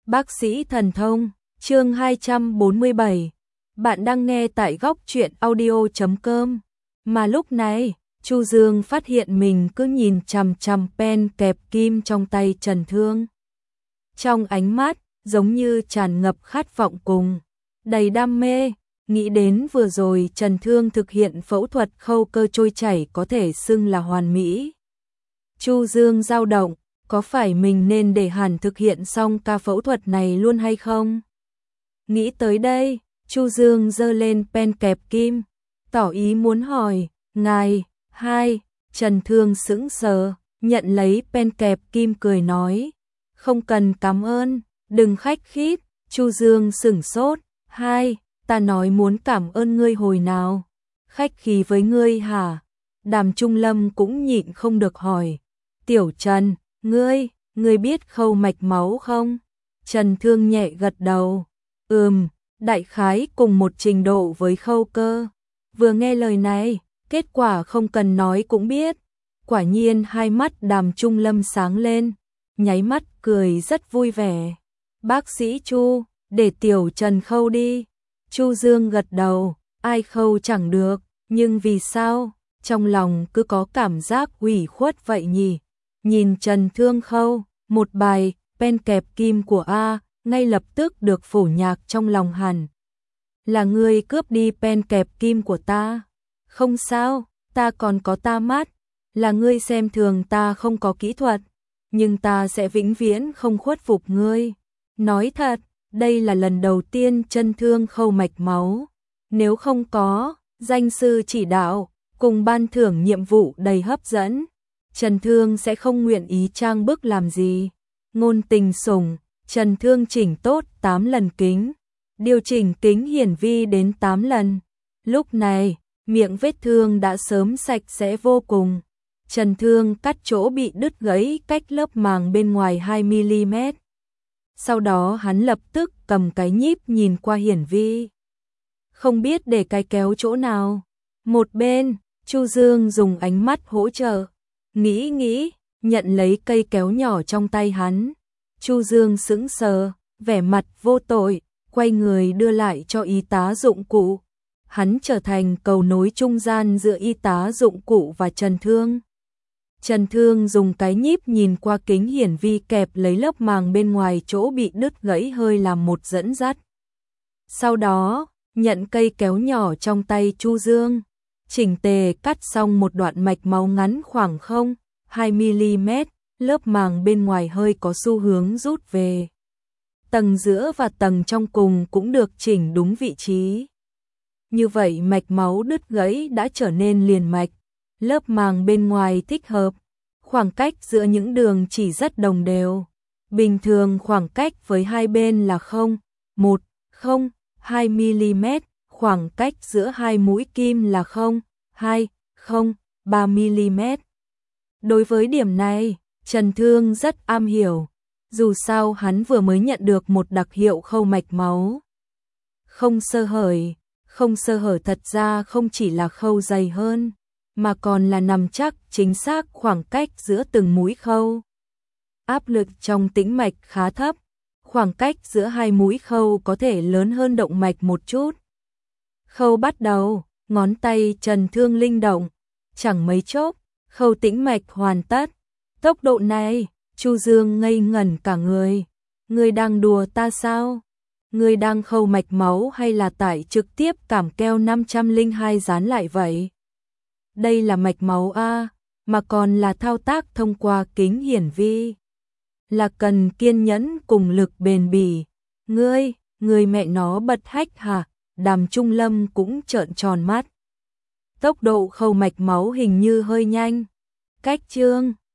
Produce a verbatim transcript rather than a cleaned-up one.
Bác sĩ thần thông, chương hai trăm bốn mươi bảy. Bạn đang nghe tại góc truyện audio chấm com. Mà lúc này, Chu Dương phát hiện mình cứ nhìn chằm chằm pen kẹp kim trong tay Trần Thương. Trong ánh mắt, giống như tràn ngập khát vọng cùng, đầy đam mê, nghĩ đến vừa rồi Trần Thương thực hiện phẫu thuật khâu cơ trôi chảy có thể xưng là hoàn mỹ. Chu Dương dao động, có phải mình nên để Hàn thực hiện xong ca phẫu thuật này luôn hay không? Nghĩ tới đây, Chu Dương giơ lên pen kẹp kim, tỏ ý muốn hỏi, ngài, hai, Trần Thương sững sờ, nhận lấy pen kẹp kim cười nói, không cần cảm ơn, đừng khách khí. Chu Dương sững sốt, hai, ta nói muốn cảm ơn ngươi hồi nào, khách khí với ngươi hả? Đàm Trung Lâm cũng nhịn không được hỏi, Tiểu Trần, ngươi, ngươi biết khâu mạch máu không? Trần Thương nhẹ gật đầu, ừm, đại khái cùng một trình độ với khâu cơ. Vừa nghe lời này, kết quả không cần nói cũng biết. Quả nhiên hai mắt Đàm Trung Lâm sáng lên, nháy mắt cười rất vui vẻ. Bác sĩ Chu, để Tiểu Trần khâu đi. Chu Dương gật đầu, ai khâu chẳng được, nhưng vì sao, trong lòng cứ có cảm giác ủy khuất vậy nhỉ? Nhìn Trần Thương khâu, một bài, pen kẹp kim của A, ngay lập tức được phổ nhạc trong lòng hẳn. Là ngươi cướp đi pen kẹp kim của ta. Không sao, ta còn có ta mắt. Là ngươi xem thường ta không có kỹ thuật. Nhưng ta sẽ vĩnh viễn không khuất phục ngươi. Nói thật, đây là lần đầu tiên Trần Thương khâu mạch máu. Nếu không có, danh sư chỉ đạo, cùng ban thưởng nhiệm vụ đầy hấp dẫn, Trần Thương sẽ không nguyện ý trang bức làm gì. Ngôn tình sủng, Trần Thương chỉnh tốt tám lần kính, điều chỉnh kính hiển vi đến tám lần. Lúc này, miệng vết thương đã sớm sạch sẽ vô cùng. Trần Thương cắt chỗ bị đứt gãy cách lớp màng bên ngoài hai mi li mét. Sau đó hắn lập tức cầm cái nhíp nhìn qua hiển vi. Không biết để cái kéo chỗ nào. Một bên, Chu Dương dùng ánh mắt hỗ trợ. Nghĩ nghĩ, nhận lấy cây kéo nhỏ trong tay hắn. Chu Dương sững sờ, vẻ mặt vô tội, quay người đưa lại cho y tá dụng cụ. Hắn trở thành cầu nối trung gian giữa y tá dụng cụ và Trần Thương. Trần Thương dùng cái nhíp nhìn qua kính hiển vi kẹp lấy lớp màng bên ngoài chỗ bị đứt gãy hơi làm một dẫn dắt. Sau đó, nhận cây kéo nhỏ trong tay Chu Dương, chỉnh tề cắt xong một đoạn mạch máu ngắn khoảng không phẩy hai mi li mét, lớp màng bên ngoài hơi có xu hướng rút về. Tầng giữa và tầng trong cùng cũng được chỉnh đúng vị trí. Như vậy mạch máu đứt gãy đã trở nên liền mạch, lớp màng bên ngoài thích hợp, khoảng cách giữa những đường chỉ rất đồng đều. Bình thường khoảng cách với hai bên là không phẩy một, không phẩy hai mi li mét, khoảng cách giữa hai mũi kim là không phẩy hai, không phẩy ba mi li mét. Đối với điểm này, Trần Thương rất am hiểu, dù sao hắn vừa mới nhận được một đặc hiệu khâu mạch máu. Không sơ hở, không sơ hở thật ra không chỉ là khâu dày hơn, mà còn là nằm chắc chính xác khoảng cách giữa từng mũi khâu. Áp lực trong tĩnh mạch khá thấp, khoảng cách giữa hai mũi khâu có thể lớn hơn động mạch một chút. Khâu bắt đầu, ngón tay Trần Thương linh động, chẳng mấy chốc, khâu tĩnh mạch hoàn tất. Tốc độ này, Chu Dương ngây ngẩn cả người. Ngươi đang đùa ta sao? Ngươi đang khâu mạch máu hay là tải trực tiếp cảm keo năm trăm lẻ hai dán lại vậy? Đây là mạch máu A, mà còn là thao tác thông qua kính hiển vi. Là cần kiên nhẫn cùng lực bền bỉ. Ngươi, ngươi mẹ nó bật hách hả? Đàm Trung Lâm cũng trợn tròn mắt. Tốc độ khâu mạch máu hình như hơi nhanh. Cách chương